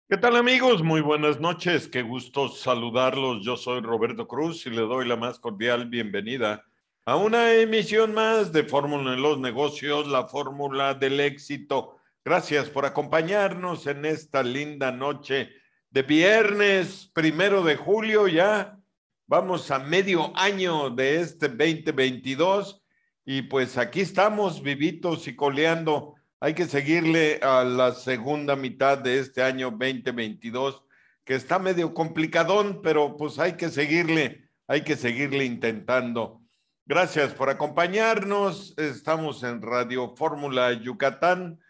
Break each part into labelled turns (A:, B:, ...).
A: ¿Qué tal amigos? Muy buenas noches, qué gusto saludarlos. Yo soy Roberto Cruz y le doy la más cordial bienvenida a una emisión más de Fórmula en los Negocios, la fórmula del éxito. Gracias por acompañarnos en esta linda noche de viernes 1 de julio. Ya vamos a medio año de este 2022 y pues aquí estamos vivitos y coleando. Hay que seguirle a la segunda mitad de este año 2022, que está medio complicadón, pero pues hay que seguirle intentando. Gracias por acompañarnos. Estamos en Radio Fórmula Yucatán,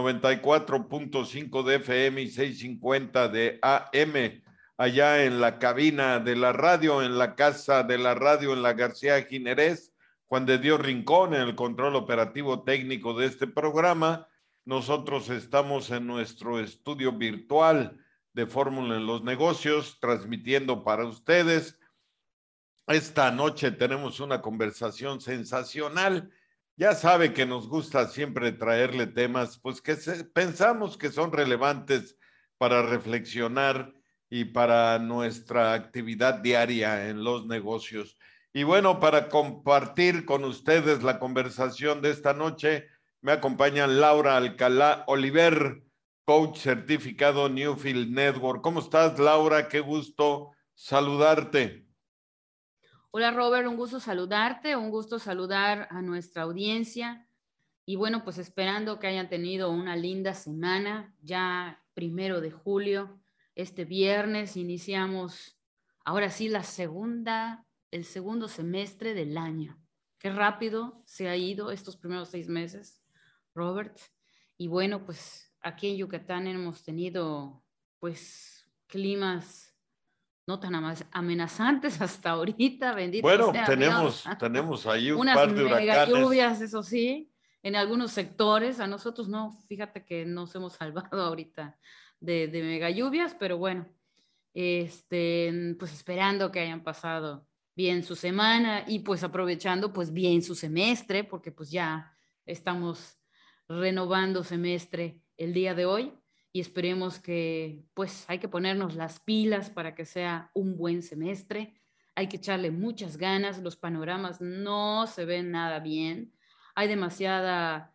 A: 94.5 de FM y 650 de AM, allá en la cabina de la radio, en la casa de la radio, en la García Ginerés. Juan de Dios Rincón en el control operativo técnico de este programa. Nosotros estamos en nuestro estudio virtual de Fórmula en los Negocios, transmitiendo para ustedes. Esta noche tenemos una conversación sensacional. Ya sabe que nos gusta siempre traerle temas, pues que pensamos que son relevantes para reflexionar y para nuestra actividad diaria en los negocios. Y bueno, para compartir con ustedes la conversación de esta noche, me acompaña Laura Alcalá Oliver, coach certificado Newfield Network. ¿Cómo estás, Laura? Qué gusto saludarte.
B: Hola Robert, un gusto saludarte, un gusto saludar a nuestra audiencia y bueno, pues esperando que hayan tenido una linda semana, ya 1 de julio, este viernes iniciamos ahora sí el segundo semestre del año. Qué rápido se ha ido estos primeros 6 meses, Robert. Y bueno, pues aquí en Yucatán hemos tenido pues climas no tan amenazantes hasta ahorita, bendito
A: Bueno,
B: sea Dios.
A: tenemos ahí un
B: Unas
A: par de
B: mega
A: huracanes.
B: lluvias, eso sí, en algunos sectores. A nosotros no, fíjate que nos hemos salvado ahorita de mega lluvias, pero bueno, pues esperando que hayan pasado bien su semana y pues aprovechando pues bien su semestre, porque pues ya estamos renovando semestre el día de hoy y esperemos que pues hay que ponernos las pilas para que sea un buen semestre. Hay que echarle muchas ganas, los panoramas no se ven nada bien, hay demasiada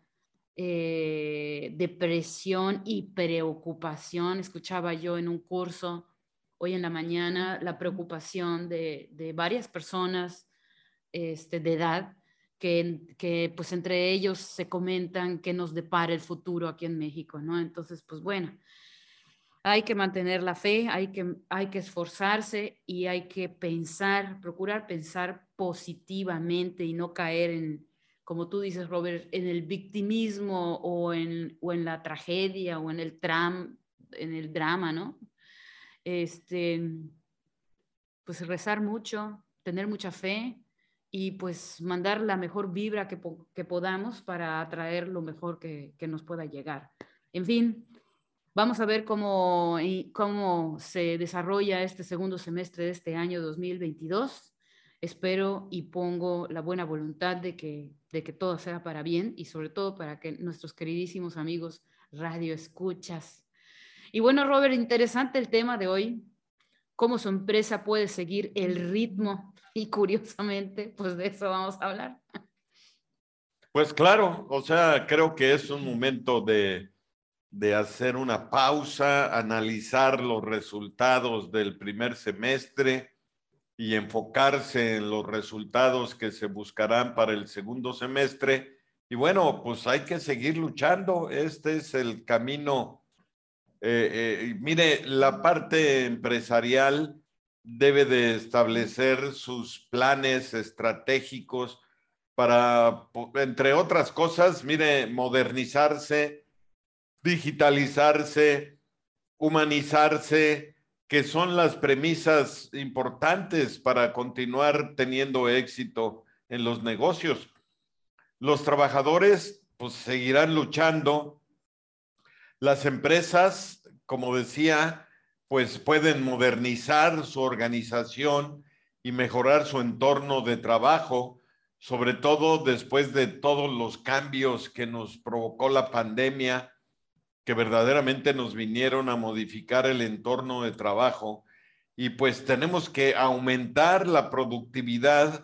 B: depresión y preocupación. Escuchaba yo en un curso hoy en la mañana la preocupación de varias personas de edad que pues entre ellos se comentan que nos depara el futuro aquí en México, ¿no? Entonces, pues bueno, hay que mantener la fe, hay que esforzarse y hay que pensar, procurar pensar positivamente y no caer en, como tú dices, Robert, en el victimismo o en la tragedia o en el drama, ¿no? Pues rezar mucho, tener mucha fe y pues mandar la mejor vibra que podamos para atraer lo mejor que nos pueda llegar. En fin, vamos a ver cómo se desarrolla este segundo semestre de este año 2022. Espero y pongo la buena voluntad de que todo sea para bien y sobre todo para que nuestros queridísimos amigos radio escuchas. Y bueno, Robert, interesante el tema de hoy, cómo su empresa puede seguir el ritmo y curiosamente, pues de eso vamos a hablar.
A: Pues claro, o sea, creo que es un momento de hacer una pausa, analizar los resultados del primer semestre y enfocarse en los resultados que se buscarán para el segundo semestre. Y bueno, pues hay que seguir luchando. Este es el camino. Mire, la parte empresarial debe de establecer sus planes estratégicos para, entre otras cosas, mire, modernizarse, digitalizarse, humanizarse, que son las premisas importantes para continuar teniendo éxito en los negocios. Los trabajadores pues seguirán luchando. Las empresas, como decía, pues pueden modernizar su organización y mejorar su entorno de trabajo, sobre todo después de todos los cambios que nos provocó la pandemia. que verdaderamente nos vinieron a modificar el entorno de trabajo, y pues tenemos que aumentar la productividad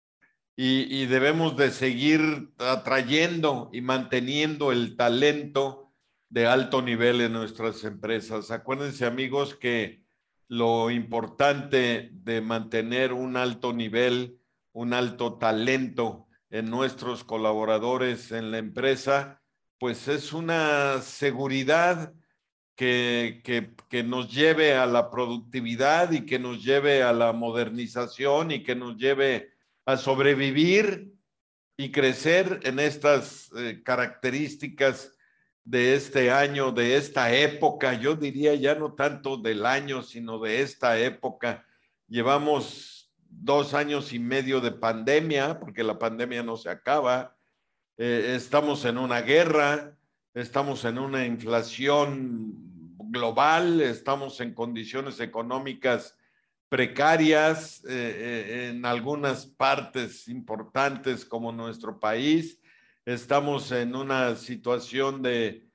A: y debemos de seguir atrayendo y manteniendo el talento de alto nivel en nuestras empresas. Acuérdense, amigos, que lo importante de mantener un alto nivel, un alto talento en nuestros colaboradores en la empresa, pues es una seguridad que nos lleve a la productividad y que nos lleve a la modernización y que nos lleve a sobrevivir y crecer en estas características de este año, de esta época. Yo diría ya no tanto del año, sino de esta época. Llevamos 2 años y medio de pandemia, porque la pandemia no se acaba. Estamos en una guerra, estamos en una inflación global, estamos en condiciones económicas precarias en algunas partes importantes como nuestro país. Estamos en una situación de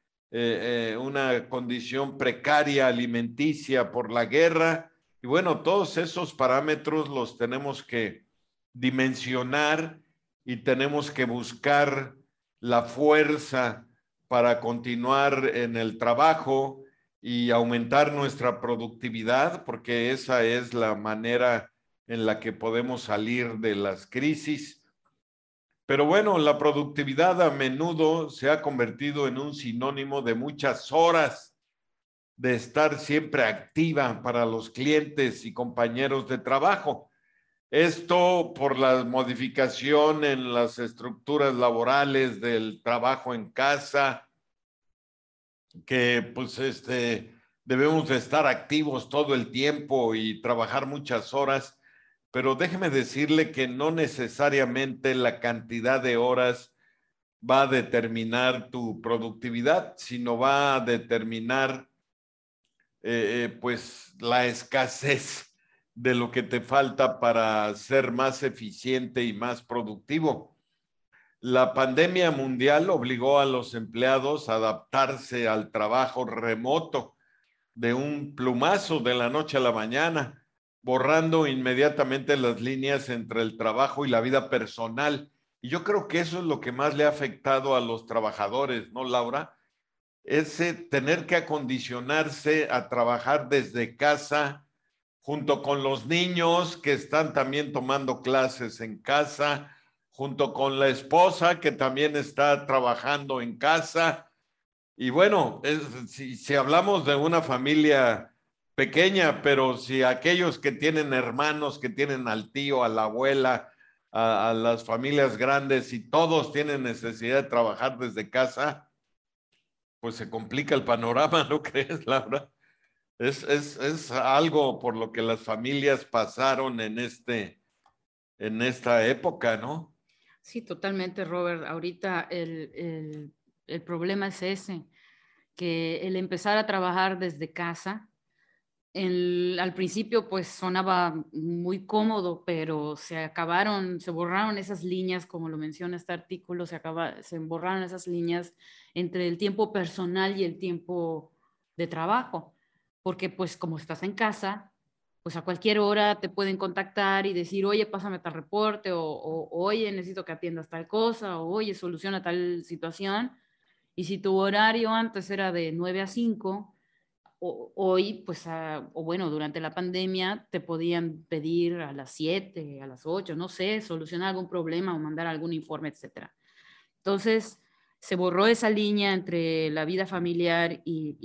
A: una condición precaria alimenticia por la guerra. Y bueno, todos esos parámetros los tenemos que dimensionar y tenemos que buscar la fuerza para continuar en el trabajo y aumentar nuestra productividad, porque esa es la manera en la que podemos salir de las crisis. Pero bueno, la productividad a menudo se ha convertido en un sinónimo de muchas horas de estar siempre activa para los clientes y compañeros de trabajo. Esto por la modificación en las estructuras laborales del trabajo en casa, que pues debemos de estar activos todo el tiempo y trabajar muchas horas, pero déjeme decirle que no necesariamente la cantidad de horas va a determinar tu productividad, sino va a determinar pues la escasez de lo que te falta para ser más eficiente y más productivo. La pandemia mundial obligó a los empleados a adaptarse al trabajo remoto de un plumazo de la noche a la mañana, borrando inmediatamente las líneas entre el trabajo y la vida personal. Y yo creo que eso es lo que más le ha afectado a los trabajadores, ¿no, Laura? Ese tener que acondicionarse a trabajar desde casa, junto con los niños que están también tomando clases en casa, junto con la esposa que también está trabajando en casa. Y bueno, si hablamos de una familia pequeña, pero si aquellos que tienen hermanos, que tienen al tío, a la abuela, a las familias grandes y todos tienen necesidad de trabajar desde casa, pues se complica el panorama, ¿no crees, Laura? Es algo por lo que las familias pasaron en esta época, ¿no?
B: Sí, totalmente, Robert. Ahorita el problema es ese, que el empezar a trabajar desde casa, al principio pues sonaba muy cómodo, pero se borraron esas líneas, como lo menciona este artículo, se borraron esas líneas entre el tiempo personal y el tiempo de trabajo, porque pues como estás en casa, pues a cualquier hora te pueden contactar y decir, oye, pásame tal reporte, o oye, necesito que atiendas tal cosa, o oye, soluciona tal situación. Y si tu horario antes era de 9 a 5, hoy, pues, o bueno, durante la pandemia te podían pedir a las 7, a las 8, no sé, solucionar algún problema o mandar algún informe, etcétera. Entonces, se borró esa línea entre la vida familiar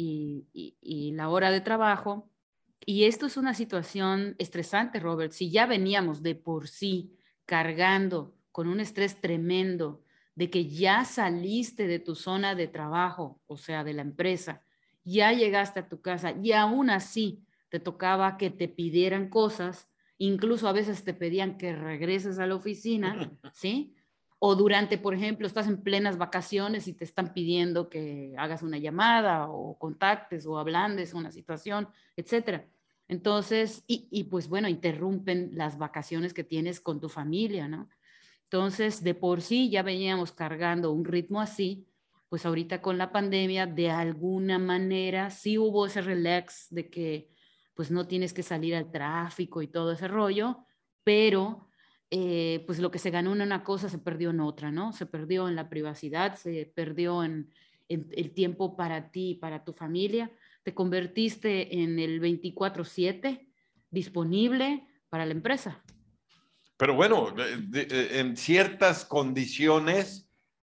B: y la hora de trabajo. Y esto es una situación estresante, Robert. Si ya veníamos de por sí cargando con un estrés tremendo de que ya saliste de tu zona de trabajo, o sea, de la empresa, ya llegaste a tu casa y aún así te tocaba que te pidieran cosas, incluso a veces te pedían que regreses a la oficina, ¿sí? O durante, por ejemplo, estás en plenas vacaciones y te están pidiendo que hagas una llamada o contactes o ablandes una situación, etcétera. Entonces, pues bueno, interrumpen las vacaciones que tienes con tu familia, ¿no? Entonces, de por sí ya veníamos cargando un ritmo así, pues ahorita con la pandemia, de alguna manera, sí hubo ese relax de que pues no tienes que salir al tráfico y todo ese rollo, pero pues lo que se ganó en una cosa se perdió en otra, ¿no? Se perdió en la privacidad, se perdió en el tiempo para ti, para tu familia. Te convertiste en el 24/7 disponible para la empresa.
A: Pero bueno, en ciertas condiciones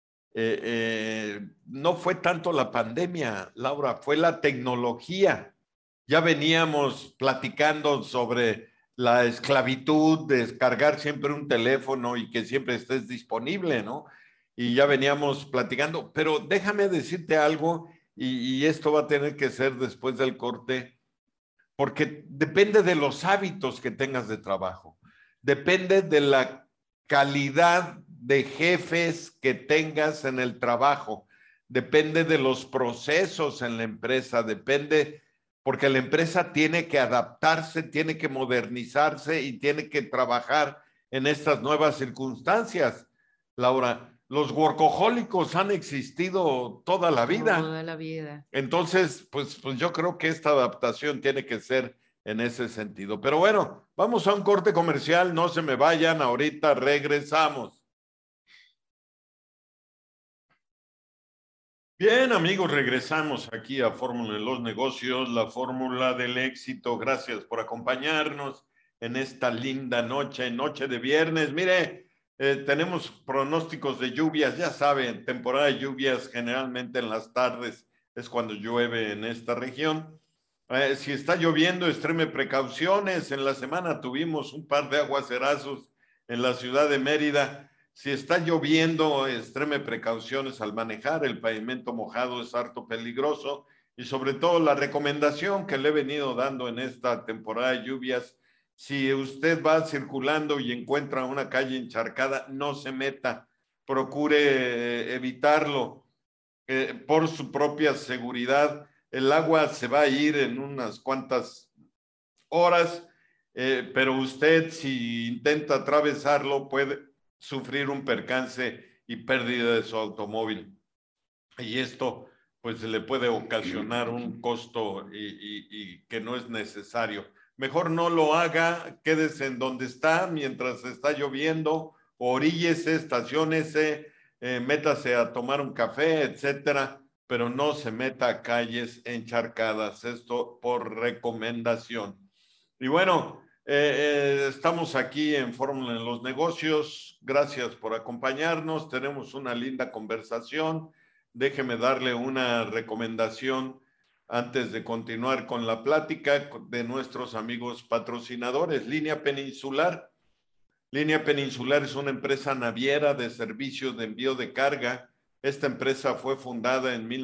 A: no fue tanto la pandemia, Laura, fue la tecnología. Ya veníamos platicando sobre la esclavitud, de descargar siempre un teléfono y que siempre estés disponible, ¿no? Y ya veníamos platicando, pero déjame decirte algo, y esto va a tener que ser después del corte, porque depende de los hábitos que tengas de trabajo, depende de la calidad de jefes que tengas en el trabajo, depende de los procesos en la empresa, depende, porque la empresa tiene que adaptarse, tiene que modernizarse y tiene que trabajar en estas nuevas circunstancias. Laura, los workahólicos han existido toda la vida.
B: Toda la vida.
A: Entonces, pues yo creo que esta adaptación tiene que ser en ese sentido. Pero bueno, vamos a un corte comercial, no se me vayan, ahorita regresamos. Bien, amigos, regresamos aquí a Fórmula de los Negocios, la fórmula del éxito. Gracias por acompañarnos en esta linda noche, noche de viernes. Mire, tenemos pronósticos de lluvias, ya saben, temporada de lluvias generalmente en las tardes es cuando llueve en esta región. Si está lloviendo, extreme precauciones. En la semana tuvimos un par de aguacerazos en la ciudad de Mérida. Si está lloviendo, extreme precauciones al manejar. El pavimento mojado es harto peligroso. Y sobre todo la recomendación que le he venido dando en esta temporada de lluvias, si usted va circulando y encuentra una calle encharcada, no se meta. Procure evitarlo por su propia seguridad. El agua se va a ir en unas cuantas horas, pero usted si intenta atravesarlo puede sufrir un percance y pérdida de su automóvil. Y esto pues le puede ocasionar un costo y que no es necesario. Mejor no lo haga, quédese en donde está mientras está lloviendo, oríllese, estaciónese, métase a tomar un café, etcétera, pero no se meta a calles encharcadas, esto por recomendación. Y bueno, estamos aquí en Fórmula de los Negocios, gracias por acompañarnos, tenemos una linda conversación. Déjeme darle una recomendación antes de continuar con la plática de nuestros amigos patrocinadores. Línea Peninsular. Línea Peninsular es una empresa naviera de servicios de envío de carga. Esta empresa fue fundada en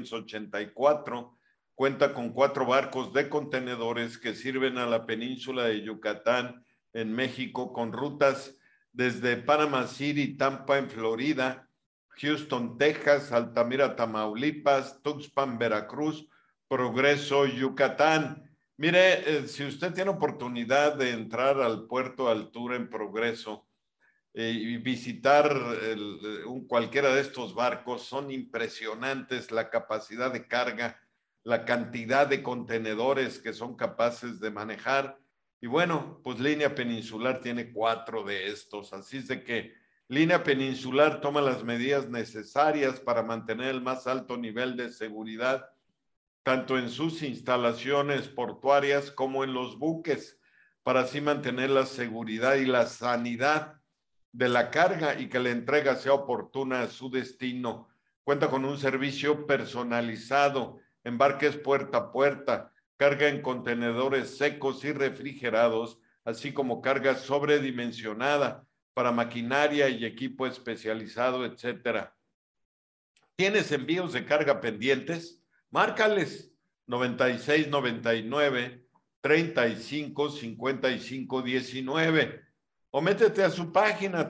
A: 1984. Cuenta con 4 barcos de contenedores que sirven a la península de Yucatán en México con rutas desde Panama City, Tampa en Florida, Houston, Texas, Altamira, Tamaulipas, Tuxpan, Veracruz, Progreso, Yucatán. Mire, si usted tiene oportunidad de entrar al puerto Altura en Progreso y visitar cualquiera de estos barcos, son impresionantes la capacidad de carga, la cantidad de contenedores que son capaces de manejar. Y bueno, pues Línea Peninsular tiene 4 de estos, así es de que Línea Peninsular toma las medidas necesarias para mantener el más alto nivel de seguridad tanto en sus instalaciones portuarias como en los buques, para así mantener la seguridad y la sanidad de la carga y que la entrega sea oportuna a su destino. Cuenta con un servicio personalizado, embarques puerta a puerta, carga en contenedores secos y refrigerados, así como carga sobredimensionada para maquinaria y equipo especializado, etcétera. ¿Tienes envíos de carga pendientes? Márcales 96 99 35 55 19 o métete a su página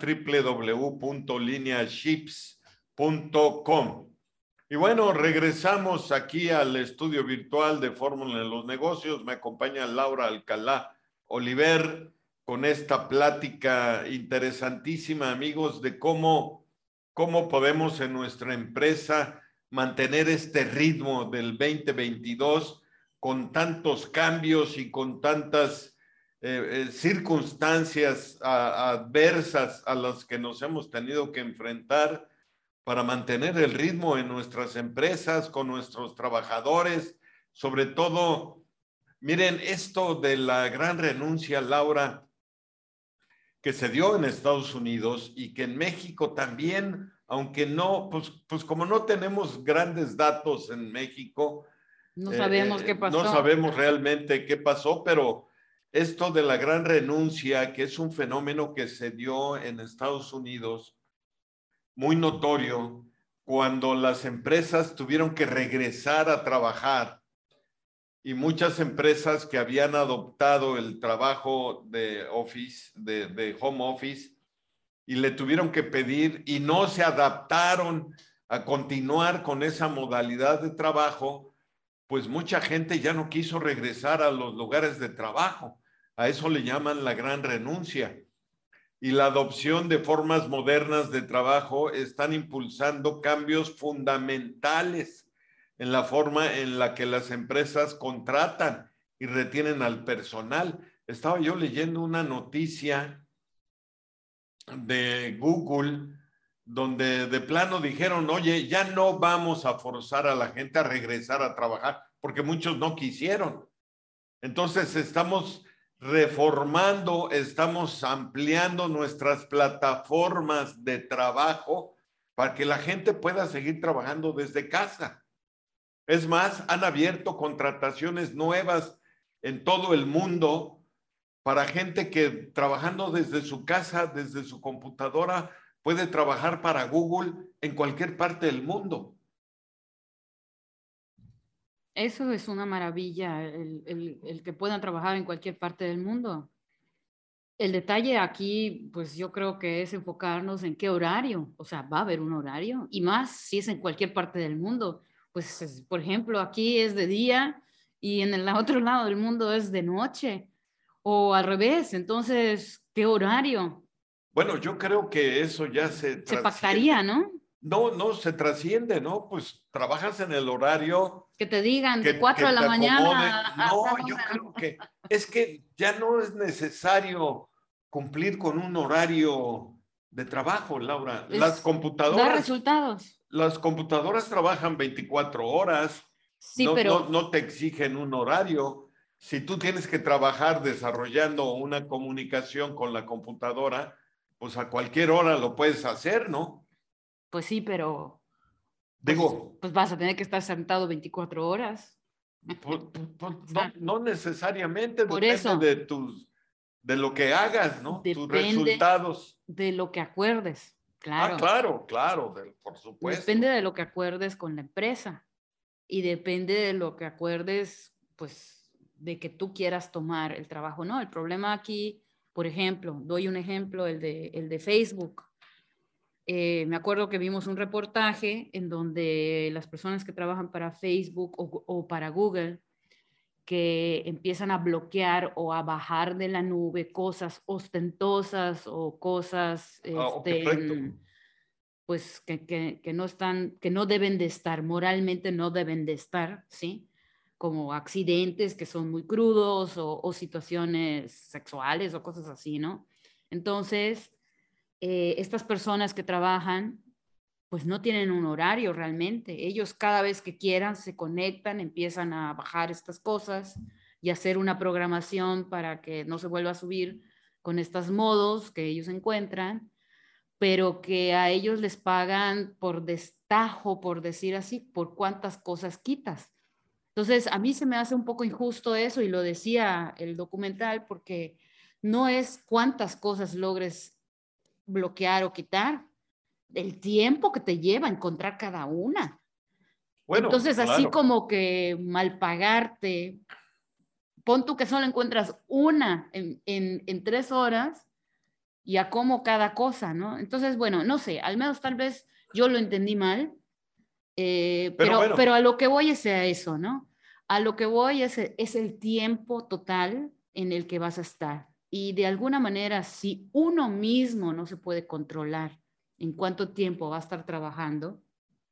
A: www.lineaships.com. Y bueno, regresamos aquí al estudio virtual de Fórmula de los Negocios. Me acompaña Laura Alcalá Oliver con esta plática interesantísima, amigos, de cómo podemos en nuestra empresa mantener este ritmo del 2022 con tantos cambios y con tantas circunstancias adversas a las que nos hemos tenido que enfrentar para mantener el ritmo en nuestras empresas, con nuestros trabajadores, sobre todo, miren, esto de la gran renuncia, Laura, que se dio en Estados Unidos y que en México también, aunque no, pues como no tenemos grandes datos en México,
B: No sabemos qué
A: no
B: pasó.
A: sabemos realmente qué pasó, pero esto de la gran renuncia, que es un fenómeno que se dio en Estados Unidos, muy notorio, cuando las empresas tuvieron que regresar a trabajar y muchas empresas que habían adoptado el trabajo de office, de home office, y le tuvieron que pedir y no se adaptaron a continuar con esa modalidad de trabajo, pues mucha gente ya no quiso regresar a los lugares de trabajo. A eso le llaman la gran renuncia. Y la adopción de formas modernas de trabajo están impulsando cambios fundamentales en la forma en la que las empresas contratan y retienen al personal. Estaba yo leyendo una noticia de Google donde de plano dijeron, oye, ya no vamos a forzar a la gente a regresar a trabajar porque muchos no quisieron. Entonces estamos reformando, estamos ampliando nuestras plataformas de trabajo para que la gente pueda seguir trabajando desde casa. Es más, han abierto contrataciones nuevas en todo el mundo para gente que trabajando desde su casa, desde su computadora, puede trabajar para Google en cualquier parte del mundo.
B: Eso es una maravilla, el que puedan trabajar en cualquier parte del mundo. El detalle aquí, pues yo creo que es enfocarnos en qué horario, o sea, va a haber un horario, y más si es en cualquier parte del mundo. Pues, por ejemplo, aquí es de día y en el otro lado del mundo es de noche, o al revés. Entonces, ¿qué horario?
A: Bueno, yo creo que eso ya se
B: Se
A: trasciende.
B: pactaría, ¿no?
A: No, se trasciende, ¿no? Pues trabajas en el horario
B: Que te digan de
A: que
B: 4 de la
A: te acomode.
B: mañana a
A: No,
B: tal
A: yo
B: hora.
A: creo que es que ya no es necesario cumplir con un horario de trabajo, Laura.
B: Da resultados.
A: Las computadoras trabajan 24 horas,
B: Sí, pero
A: no te exigen un horario. Si tú tienes que trabajar desarrollando una comunicación con la computadora, pues a cualquier hora lo puedes hacer, ¿no?
B: pues sí, pero
A: Digo,
B: pues vas a tener que estar sentado 24 horas. O sea,
A: no necesariamente,
B: por
A: depende
B: eso
A: de lo que hagas, ¿no? Tus
B: depende
A: resultados.
B: de lo que acuerdes,
A: Ah,
B: claro.
A: claro, por
B: Depende
A: supuesto.
B: de lo que acuerdes con la empresa y depende de lo que acuerdes, pues, de que tú quieras tomar el trabajo. No, el problema aquí, por ejemplo, doy un ejemplo, el de Facebook. Me acuerdo que vimos un reportaje en donde las personas que trabajan para Facebook o para Google que empiezan a bloquear o a bajar de la nube cosas ostentosas o cosas
A: Correcto.
B: pues que no están, que no deben de estar, moralmente no deben de estar, ¿sí? Como accidentes que son muy crudos o situaciones sexuales o cosas así, ¿no? Entonces, estas personas que trabajan, pues no tienen un horario realmente. Ellos cada vez que quieran se conectan, empiezan a bajar estas cosas y hacer una programación para que no se vuelva a subir con estos modos que ellos encuentran, pero que a ellos les pagan por destajo, por decir así, por cuántas cosas quitas. Entonces, a mí se me hace un poco injusto eso y lo decía el documental porque no es cuántas cosas logres bloquear o quitar, el tiempo que te lleva encontrar cada una.
A: Bueno,
B: Entonces, así
A: claro.
B: como que mal pagarte, pon tú que solo encuentras una en 3 horas y a cómo cada cosa, ¿no? Entonces, bueno, no sé, al menos tal vez yo lo entendí mal,
A: Pero
B: pero
A: bueno,
B: a lo que voy es a eso, ¿no? A lo que voy es el tiempo total en el que vas a estar. Y de alguna manera, si uno mismo no se puede controlar en cuánto tiempo va a estar trabajando,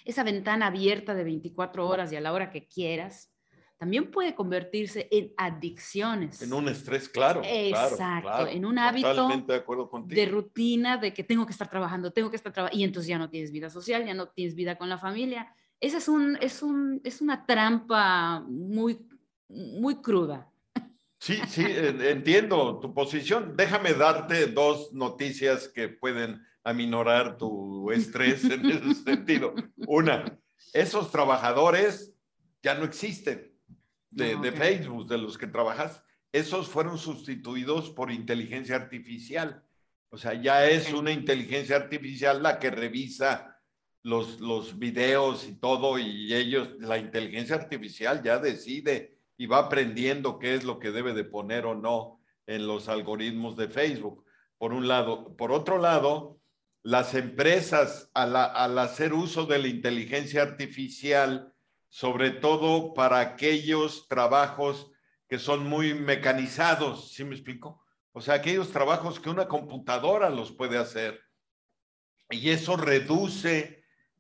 B: esa ventana abierta de 24 horas y a la hora que quieras, también puede convertirse en adicciones.
A: En un estrés, claro.
B: Exacto,
A: claro,
B: en un hábito
A: totalmente de acuerdo contigo.
B: de rutina de que tengo que estar trabajando, y entonces ya no tienes vida social, ya no tienes vida con la familia. Esa es una trampa muy, muy cruda.
A: Sí, entiendo tu posición. Déjame darte dos noticias que pueden aminorar tu estrés en ese sentido. Una, esos trabajadores ya no existen de
B: Okay.
A: Facebook, de los que trabajas. Esos fueron sustituidos por inteligencia artificial. O sea, ya es una inteligencia artificial la que revisa los videos y todo, y ellos, la inteligencia artificial ya decide y va aprendiendo qué es lo que debe de poner o no en los algoritmos de Facebook, por un lado. Por otro lado, las empresas al hacer uso de la inteligencia artificial, sobre todo para aquellos trabajos que son muy mecanizados, ¿sí me explico? O sea, aquellos trabajos que una computadora los puede hacer. Y eso reduce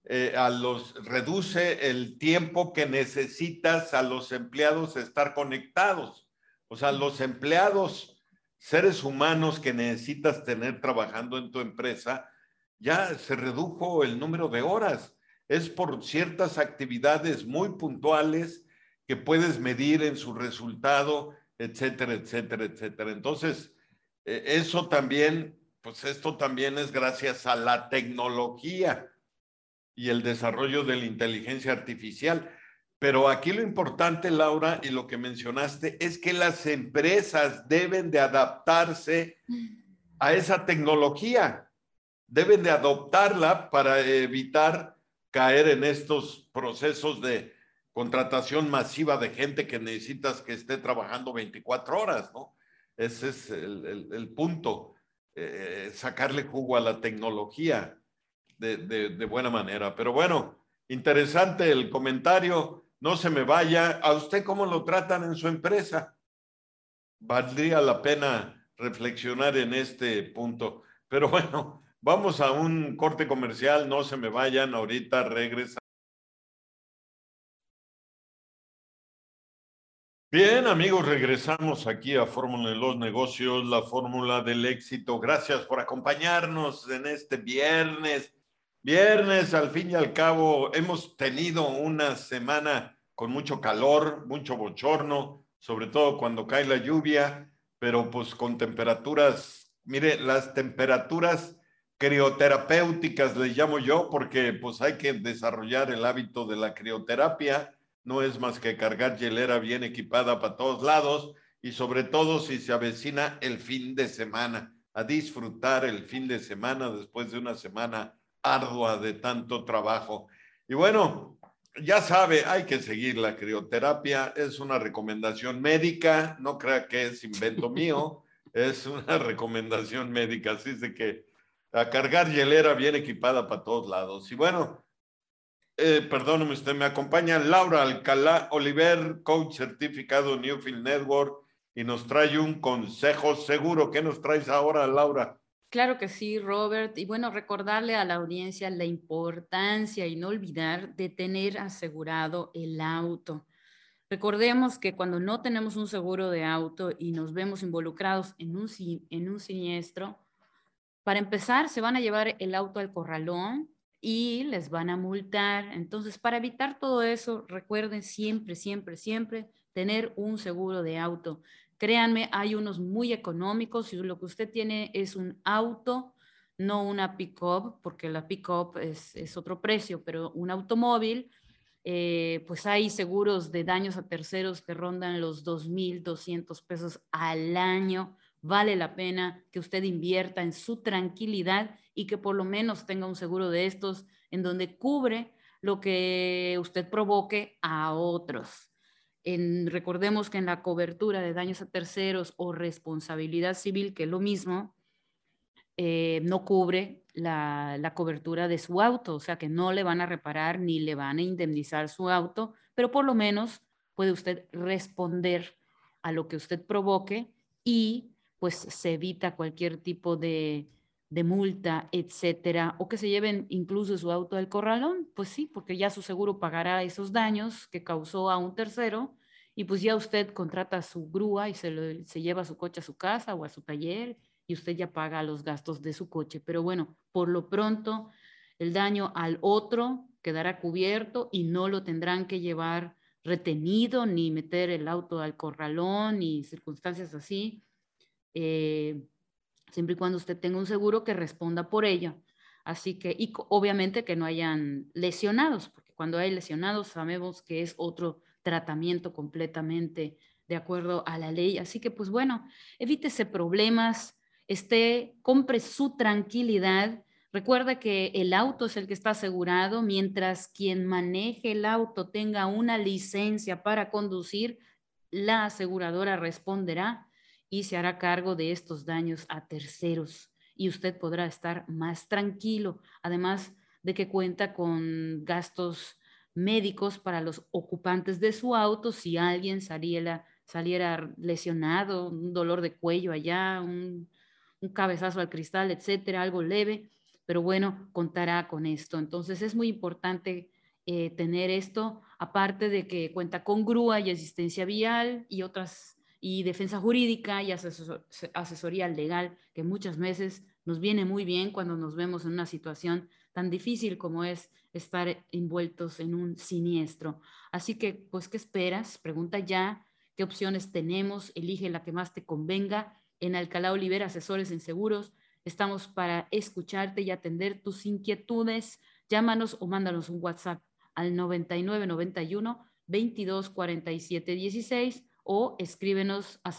A: reduce el tiempo que necesitas a los empleados estar conectados. O sea, los empleados, seres humanos que necesitas tener trabajando en tu empresa, ya se redujo el número de horas. Es por ciertas actividades muy puntuales que puedes medir en su resultado, etcétera, etcétera, etcétera. Entonces, eso también, pues esto también es gracias a la tecnología y el desarrollo de la inteligencia artificial. Pero aquí lo importante, Laura, y lo que mencionaste, es que las empresas deben de adaptarse a esa tecnología, deben de adoptarla para evitar caer en estos procesos de contratación masiva de gente que necesitas que esté trabajando 24 horas, ¿no? Ese es el punto, sacarle jugo a la tecnología de buena manera. Pero bueno, interesante el comentario. No se me vaya. ¿A usted cómo lo tratan en su empresa? Valdría la pena reflexionar en este punto. Pero bueno, vamos a un corte comercial. No se me vayan. Ahorita regresa. Bien, amigos, regresamos aquí a Fórmula de los Negocios, la fórmula del éxito. Gracias por acompañarnos en este viernes. Viernes, al fin y al cabo, hemos tenido una semana con mucho calor, mucho bochorno, sobre todo cuando cae la lluvia, pero pues con temperaturas, mire, las temperaturas crioterapéuticas les llamo yo, porque pues hay que desarrollar el hábito de la crioterapia. No es más que cargar hielera bien equipada para todos lados y sobre todo si se avecina el fin de semana, a disfrutar el fin de semana después de una semana ardua de tanto trabajo. Y bueno, ya sabe, hay que seguir la crioterapia, es una recomendación médica, no crea que es invento mío, es una recomendación médica, así es de que a cargar hielera bien equipada para todos lados. Y bueno, perdóneme, usted me acompaña Laura Alcalá Oliver, coach certificado Newfield Network, y nos trae un consejo seguro. ¿Qué nos traes ahora, Laura?
B: Claro que sí, Robert. Y bueno, recordarle a la audiencia la importancia y no olvidar de tener asegurado el auto. Recordemos que cuando no tenemos un seguro de auto y nos vemos involucrados en un siniestro, para empezar, se van a llevar el auto al corralón y les van a multar. Entonces, para evitar todo eso, recuerden siempre, siempre, siempre tener un seguro de auto. Créanme, hay unos muy económicos. Si lo que usted tiene es un auto, no una pick-up, porque la pick-up es otro precio, pero un automóvil, pues hay seguros de daños a terceros que rondan los 2,200 pesos al año. Vale la pena que usted invierta en su tranquilidad y que por lo menos tenga un seguro de estos en donde cubre lo que usted provoque a otros. Recordemos que en la cobertura de daños a terceros o responsabilidad civil, que es lo mismo, no cubre la cobertura de su auto, o sea que no le van a reparar ni le van a indemnizar su auto, pero por lo menos puede usted responder a lo que usted provoque y pues se evita cualquier tipo de multa, etcétera, o que se lleven incluso su auto al corralón, pues sí, porque ya su seguro pagará esos daños que causó a un tercero y pues ya usted contrata su grúa y se lleva su coche a su casa o a su taller y usted ya paga los gastos de su coche. Pero bueno, por lo pronto el daño al otro quedará cubierto y no lo tendrán que llevar retenido ni meter el auto al corralón ni circunstancias así. Eh, Siempre y cuando usted tenga un seguro que responda por ello. Así que, y obviamente que no hayan lesionados, porque cuando hay lesionados sabemos que es otro tratamiento completamente de acuerdo a la ley. Así que, pues bueno, evítese problemas, compre su tranquilidad. Recuerda que el auto es el que está asegurado, mientras quien maneje el auto tenga una licencia para conducir, la aseguradora responderá y se hará cargo de estos daños a terceros y usted podrá estar más tranquilo, además de que cuenta con gastos médicos para los ocupantes de su auto si alguien saliera lesionado, un dolor de cuello allá, un cabezazo al cristal, etcétera, algo leve, pero bueno, contará con esto. Entonces es muy importante tener esto, aparte de que cuenta con grúa y asistencia vial y otras y defensa jurídica y asesoría legal, que muchas veces nos viene muy bien cuando nos vemos en una situación tan difícil como es estar envueltos en un siniestro. Así que, pues, ¿qué esperas? Pregunta ya, ¿qué opciones tenemos? Elige la que más te convenga. En Alcalá Olivera, asesores en seguros, estamos para escucharte y atender tus inquietudes. Llámanos o mándanos un WhatsApp al 9991 22 47 16 o escríbenos a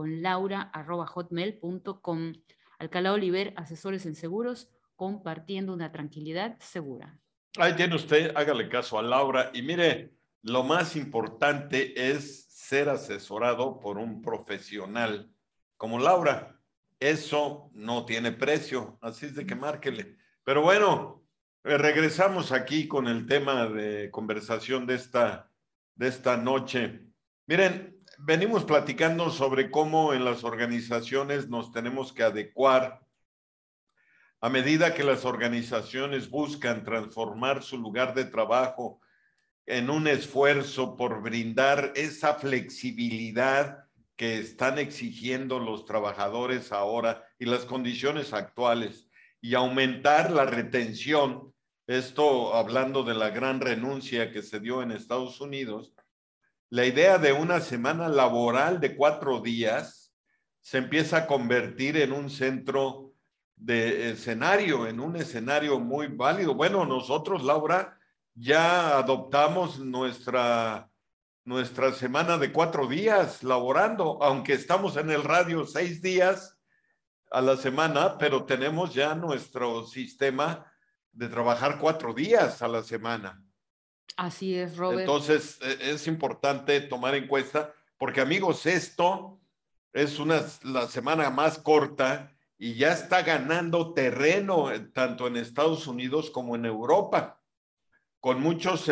B: segurosconlaura@hotmail.com. Alcalá Oliver, asesores en seguros, compartiendo una tranquilidad segura.
A: Ahí tiene usted, hágale caso a Laura. Y mire, lo más importante es ser asesorado por un profesional como Laura. Eso no tiene precio, así es de que márquele. Pero bueno, regresamos aquí con el tema de conversación de esta noche. Miren, venimos platicando sobre cómo en las organizaciones nos tenemos que adecuar a medida que las organizaciones buscan transformar su lugar de trabajo en un esfuerzo por brindar esa flexibilidad que están exigiendo los trabajadores ahora y las condiciones actuales y aumentar la retención, esto hablando de la gran renuncia que se dio en Estados Unidos, la idea de una semana laboral de 4 días se empieza a convertir en un centro de escenario, en un escenario muy válido. Bueno, nosotros, Laura, ya adoptamos nuestra semana de 4 días laborando, aunque estamos en el radio 6 días a la semana, pero tenemos ya nuestro sistema de trabajar 4 días a la semana.
B: Así es, Robert.
A: Entonces, es importante tomar en cuenta, porque amigos, esto es la semana más corta y ya está ganando terreno tanto en Estados Unidos como en Europa, con muchos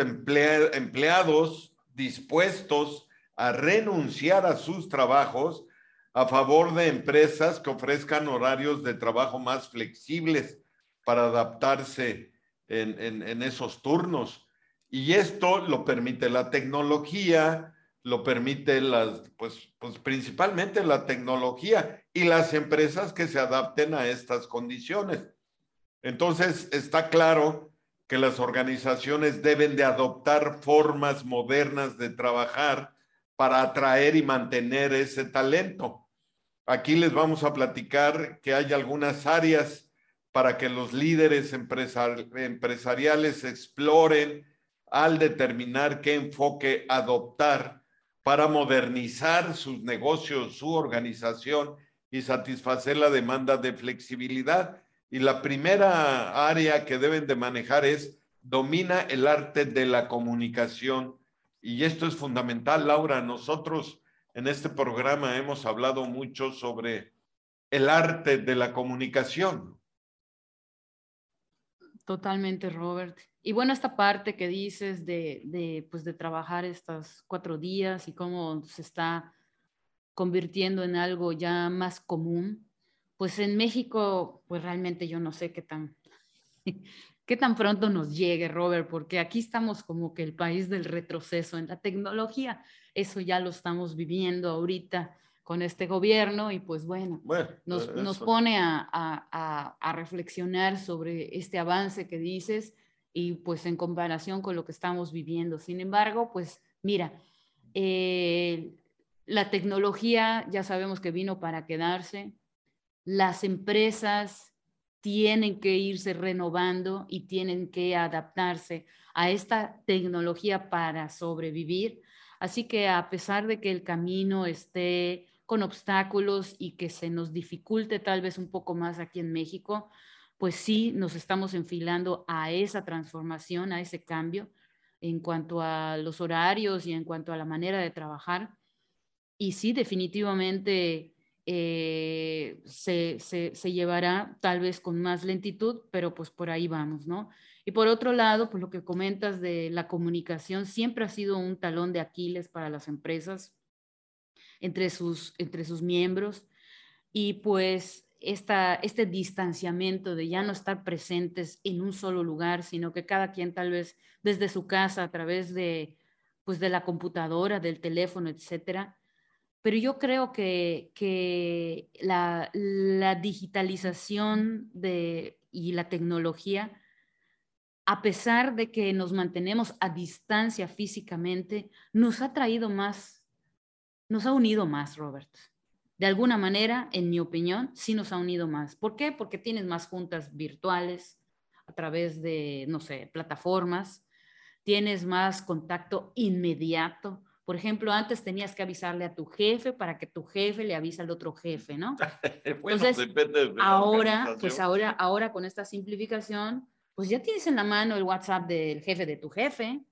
A: empleados dispuestos a renunciar a sus trabajos a favor de empresas que ofrezcan horarios de trabajo más flexibles para adaptarse en esos turnos. Y esto lo permite la tecnología, lo permite pues principalmente la tecnología y las empresas que se adapten a estas condiciones. Entonces, está claro que las organizaciones deben de adoptar formas modernas de trabajar para atraer y mantener ese talento. Aquí les vamos a platicar que hay algunas áreas para que los líderes empresariales exploren al determinar qué enfoque adoptar para modernizar sus negocios, su organización y satisfacer la demanda de flexibilidad. Y la primera área que deben de manejar es domina el arte de la comunicación. Y esto es fundamental, Laura. Nosotros en este programa hemos hablado mucho sobre el arte de la comunicación.
B: Totalmente, Robert. Y bueno, esta parte que dices pues de trabajar estos 4 días y cómo se está convirtiendo en algo ya más común, pues en México, pues realmente yo no sé qué tan pronto nos llegue, Robert, porque aquí estamos como que el país del retroceso en la tecnología. Eso ya lo estamos viviendo ahorita con este gobierno y pues bueno, nos pone a reflexionar sobre este avance que dices y pues en comparación con lo que estamos viviendo. Sin embargo, pues mira, la tecnología ya sabemos que vino para quedarse. Las empresas tienen que irse renovando y tienen que adaptarse a esta tecnología para sobrevivir. Así que a pesar de que el camino esté con obstáculos y que se nos dificulte tal vez un poco más aquí en México, pues sí nos estamos enfilando a esa transformación, a ese cambio en cuanto a los horarios y en cuanto a la manera de trabajar. Y sí, definitivamente se llevará tal vez con más lentitud, pero pues por ahí vamos, ¿no? Y por otro lado, pues lo que comentas de la comunicación siempre ha sido un talón de Aquiles para las empresas entre sus miembros y pues este distanciamiento de ya no estar presentes en un solo lugar, sino que cada quien tal vez desde su casa a través pues de la computadora, del teléfono, etcétera. Pero yo creo que la digitalización y la tecnología, a pesar de que nos mantenemos a distancia físicamente, nos ha unido más, Robert. De alguna manera, en mi opinión, sí nos ha unido más. ¿Por qué? Porque tienes más juntas virtuales a través de, no sé, plataformas, tienes más contacto inmediato. Por ejemplo, antes tenías que avisarle a tu jefe para que tu jefe le avise al otro jefe, ¿no?
A: Bueno,
B: entonces,
A: depende de la
B: ahora, pues
A: organización.
B: ahora con esta simplificación, pues ya tienes en la mano el WhatsApp del jefe de tu jefe,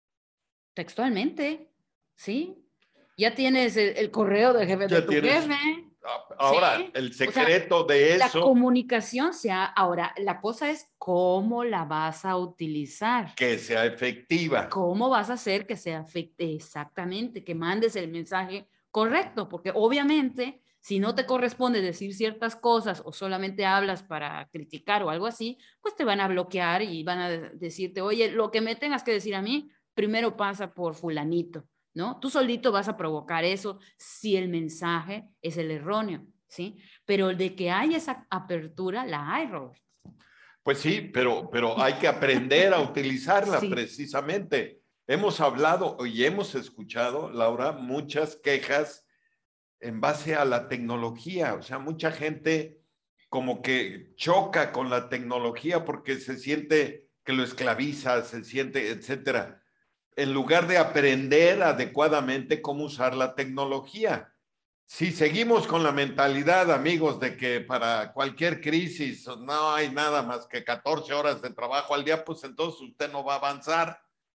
B: textualmente, ¿sí? Ya tienes el correo del jefe de
A: Ya
B: tu
A: tienes.
B: jefe,
A: Ahora,
B: ¿sí?
A: el
B: O sea,
A: secreto de
B: la
A: eso,
B: comunicación ahora, la cosa es cómo la vas a utilizar.
A: que sea efectiva.
B: ¿Cómo vas a hacer que sea exactamente, que mandes el mensaje correcto? Porque obviamente, si no te corresponde decir ciertas cosas o solamente hablas para criticar o algo así, pues te van a bloquear y van a decirte, oye, lo que me tengas que decir a mí, primero pasa por fulanito, ¿no? Tú solito vas a provocar eso si el mensaje es el erróneo, ¿sí? Pero de que hay esa apertura, la hay, Robert.
A: Pues sí, pero hay que aprender a utilizarla
B: Sí.
A: precisamente. Hemos hablado y hemos escuchado, Laura, muchas quejas en base a la tecnología. O sea, mucha gente como que choca con la tecnología porque se siente que lo esclaviza, se siente, etcétera, en lugar de aprender adecuadamente cómo usar la tecnología. Si seguimos con la mentalidad, amigos, de que para cualquier crisis no hay nada más que 14 horas de trabajo al día, pues entonces usted no va a avanzar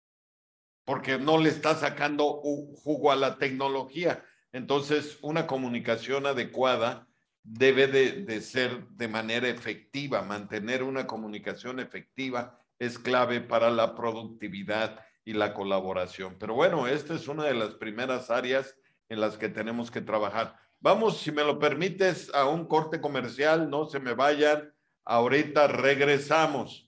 A: porque no le está sacando jugo a la tecnología. Entonces, una comunicación adecuada debe de ser de manera efectiva. Mantener una comunicación efectiva es clave para la productividad y la colaboración. Pero bueno, esta es una de las primeras áreas en las que tenemos que trabajar. Vamos, si me lo permites, a un corte comercial, no se me vayan. Ahorita regresamos.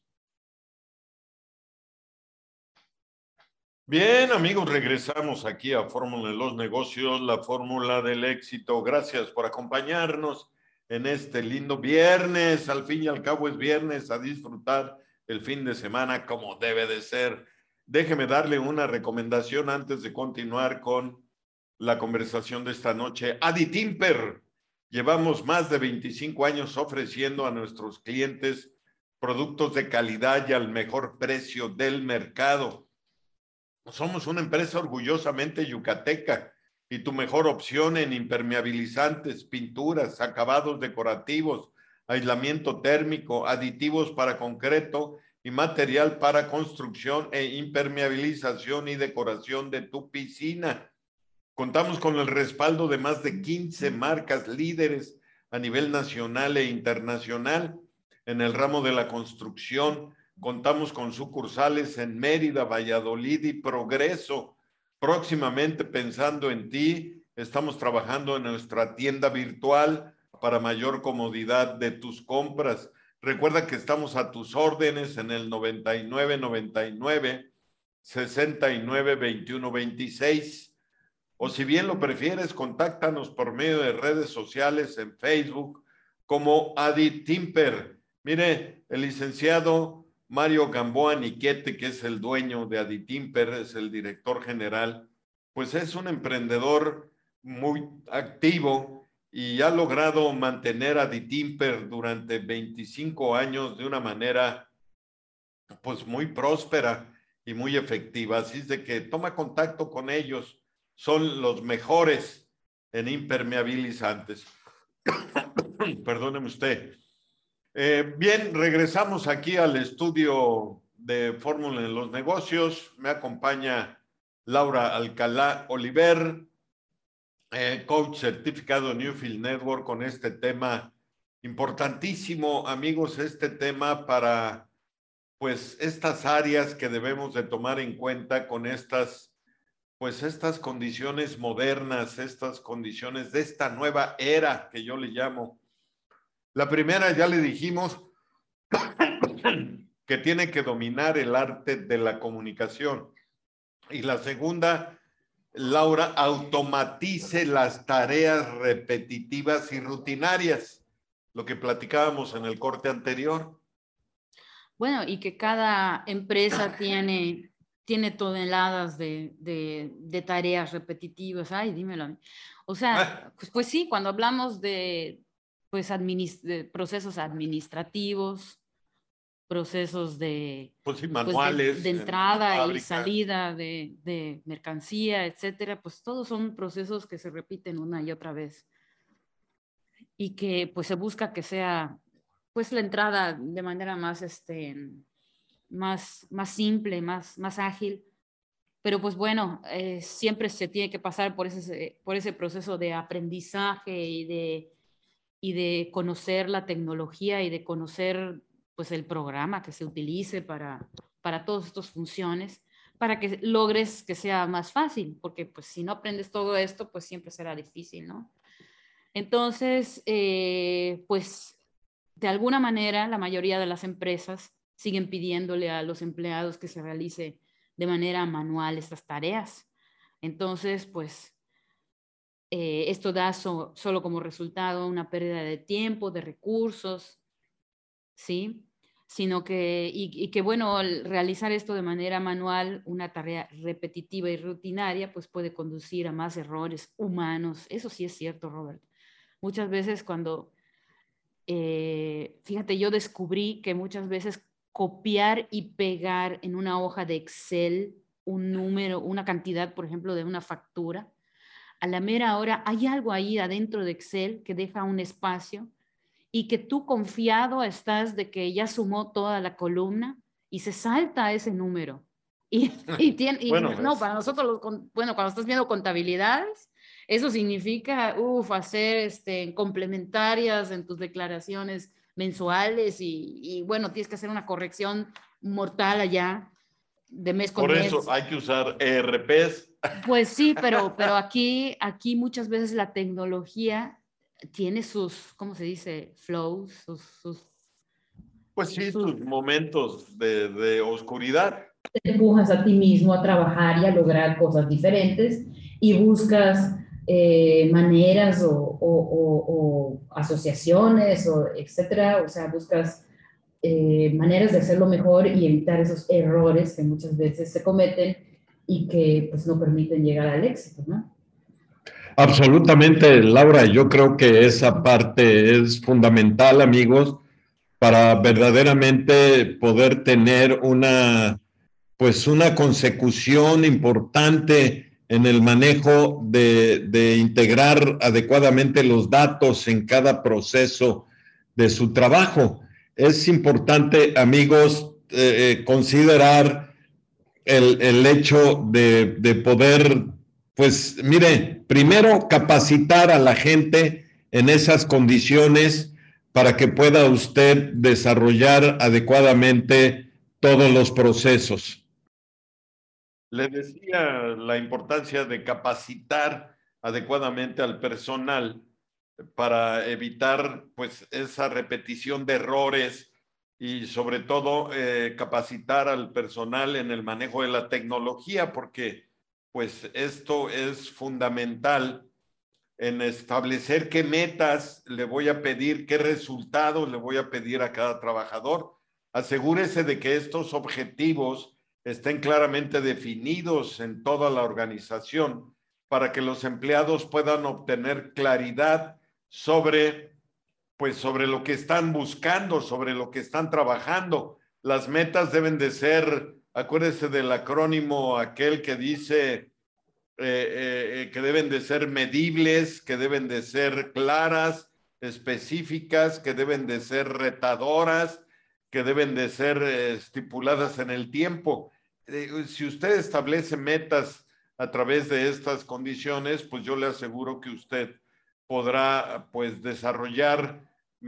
A: Bien, amigos, regresamos aquí a Fórmula de los Negocios, la fórmula del éxito. Gracias por acompañarnos en este lindo viernes. Al fin y al cabo es viernes, a disfrutar el fin de semana como debe de ser. Déjeme darle una recomendación antes de continuar con la conversación de esta noche. Adi Timper. Llevamos más de 25 años ofreciendo a nuestros clientes productos de calidad y al mejor precio del mercado. Somos una empresa orgullosamente yucateca y tu mejor opción en impermeabilizantes, pinturas, acabados decorativos, aislamiento térmico, aditivos para concreto y material para construcción e impermeabilización y decoración de tu piscina. Contamos con el respaldo de más de 15 marcas líderes a nivel nacional e internacional en el ramo de la construcción. Contamos con sucursales en Mérida, Valladolid y Progreso. Próximamente, pensando en ti, estamos trabajando en nuestra tienda virtual para mayor comodidad de tus compras. Recuerda que estamos a tus órdenes en el 9999 69 21 26. O si bien lo prefieres, contáctanos por medio de redes sociales en Facebook como Adi Timper. Mire, el licenciado Mario Gamboa Niquete, que es el dueño de Adi Timper, es el director general, pues es un emprendedor muy activo y ha logrado mantener a Adi Timper durante 25 años de una manera pues muy próspera y muy efectiva. Así es de que toma contacto con ellos. Son los mejores en impermeabilizantes. Perdóneme usted. Bien, regresamos aquí al estudio de Fórmula en los Negocios. Me acompaña Laura Alcalá Oliver, coach certificado Newfield Network, con este tema importantísimo, amigos, este tema para pues estas áreas que debemos de tomar en cuenta con estas condiciones modernas, estas condiciones de esta nueva era que yo le llamo. La primera, ya le dijimos, que tiene que dominar el arte de la comunicación. Y la segunda, Laura, automatice las tareas repetitivas y rutinarias, lo que platicábamos en el corte anterior.
B: Bueno, y que cada empresa tiene toneladas de tareas repetitivas. Ay, dímelo a mí. O sea, pues sí, cuando hablamos de procesos administrativos, procesos de,
A: pues sí, manuales,
B: de entrada y salida de mercancía, etcétera, pues todos son procesos que se repiten una y otra vez y que pues se busca que sea pues la entrada de manera más, más simple, más ágil. Pero pues bueno, siempre se tiene que pasar por ese proceso de aprendizaje y de conocer la tecnología y de conocer pues el programa que se utilice para todas estas funciones, para que logres que sea más fácil, porque pues si no aprendes todo esto, pues siempre será difícil, ¿no? Entonces, pues de alguna manera la mayoría de las empresas siguen pidiéndole a los empleados que se realice de manera manual estas tareas. Entonces, pues esto da solo como resultado una pérdida de tiempo, de recursos, ¿sí? Sino que, y que bueno, al realizar esto de manera manual, una tarea repetitiva y rutinaria, pues puede conducir a más errores humanos. Eso sí es cierto, Robert. Muchas veces cuando, fíjate, yo descubrí que muchas veces copiar y pegar en una hoja de Excel un número, una cantidad, por ejemplo, de una factura, a la mera hora hay algo ahí adentro de Excel que deja un espacio y que tú confiado estás de que ya sumó toda la columna y se salta ese número. Bueno, no, para nosotros, bueno, cuando estás viendo contabilidades, eso significa, hacer complementarias en tus declaraciones mensuales y bueno, tienes que hacer una corrección mortal allá de mes con mes.
A: Por eso hay que usar ERPs.
B: Pues sí, pero aquí muchas veces la tecnología tiene sus, ¿cómo se dice? Flows,
A: pues sí, sus momentos de oscuridad.
B: Te empujas a ti mismo a trabajar y a lograr cosas diferentes y buscas maneras o asociaciones o etcétera, o sea, buscas maneras de hacerlo mejor y evitar esos errores que muchas veces se cometen y que pues no permiten llegar al éxito, ¿no?
A: Absolutamente, Laura, yo creo que esa parte es fundamental, amigos, para verdaderamente poder tener una consecución importante en el manejo de integrar adecuadamente los datos en cada proceso de su trabajo. Es importante, amigos, considerar el hecho de poder, pues mire, primero capacitar a la gente en esas condiciones para que pueda usted desarrollar adecuadamente todos los procesos. Le decía la importancia de capacitar adecuadamente al personal para evitar pues esa repetición de errores y sobre todo capacitar al personal en el manejo de la tecnología, porque pues esto es fundamental en establecer qué metas le voy a pedir, qué resultados le voy a pedir a cada trabajador. Asegúrese de que estos objetivos estén claramente definidos en toda la organización para que los empleados puedan obtener claridad sobre, pues, sobre lo que están buscando, sobre lo que están trabajando. Las metas deben de ser, acuérdese del acrónimo aquel que dice que deben de ser medibles, que deben de ser claras, específicas, que deben de ser retadoras, que deben de ser estipuladas en el tiempo. Si usted establece metas a través de estas condiciones, pues yo le aseguro que usted podrá pues desarrollar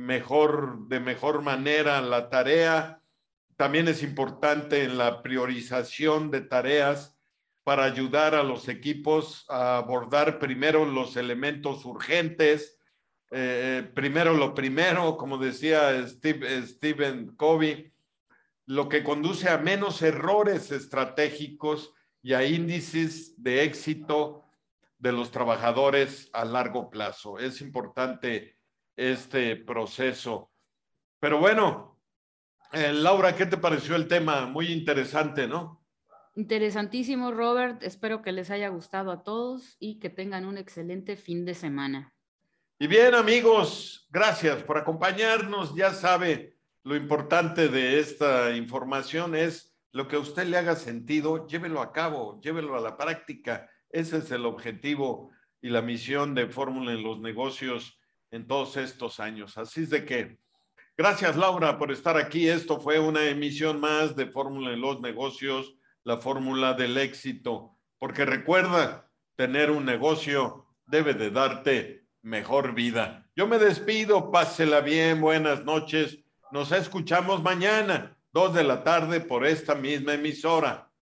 A: de mejor manera la tarea. También es importante en la priorización de tareas para ayudar a los equipos a abordar primero los elementos urgentes, primero lo primero, como decía Stephen Covey, lo que conduce a menos errores estratégicos y a índices de éxito de los trabajadores a largo plazo. Es importante este proceso. Pero bueno, Laura, ¿qué te pareció el tema? Muy interesante, ¿no?
B: Interesantísimo, Robert. Espero que les haya gustado a todos y que tengan un excelente fin de semana.
A: Y bien, amigos, gracias por acompañarnos. Ya sabe, lo importante de esta información es lo que a usted le haga sentido, llévelo a cabo, llévelo a la práctica. Ese es el objetivo y la misión de Fórmula en los Negocios en todos estos años. Así es de que, gracias, Laura, por estar aquí. Esto fue una emisión más de Fórmula en los Negocios, la fórmula del éxito. Porque recuerda, tener un negocio debe de darte mejor vida. Yo me despido, pásela bien, buenas noches. Nos escuchamos mañana, 2 de la tarde por esta misma emisora.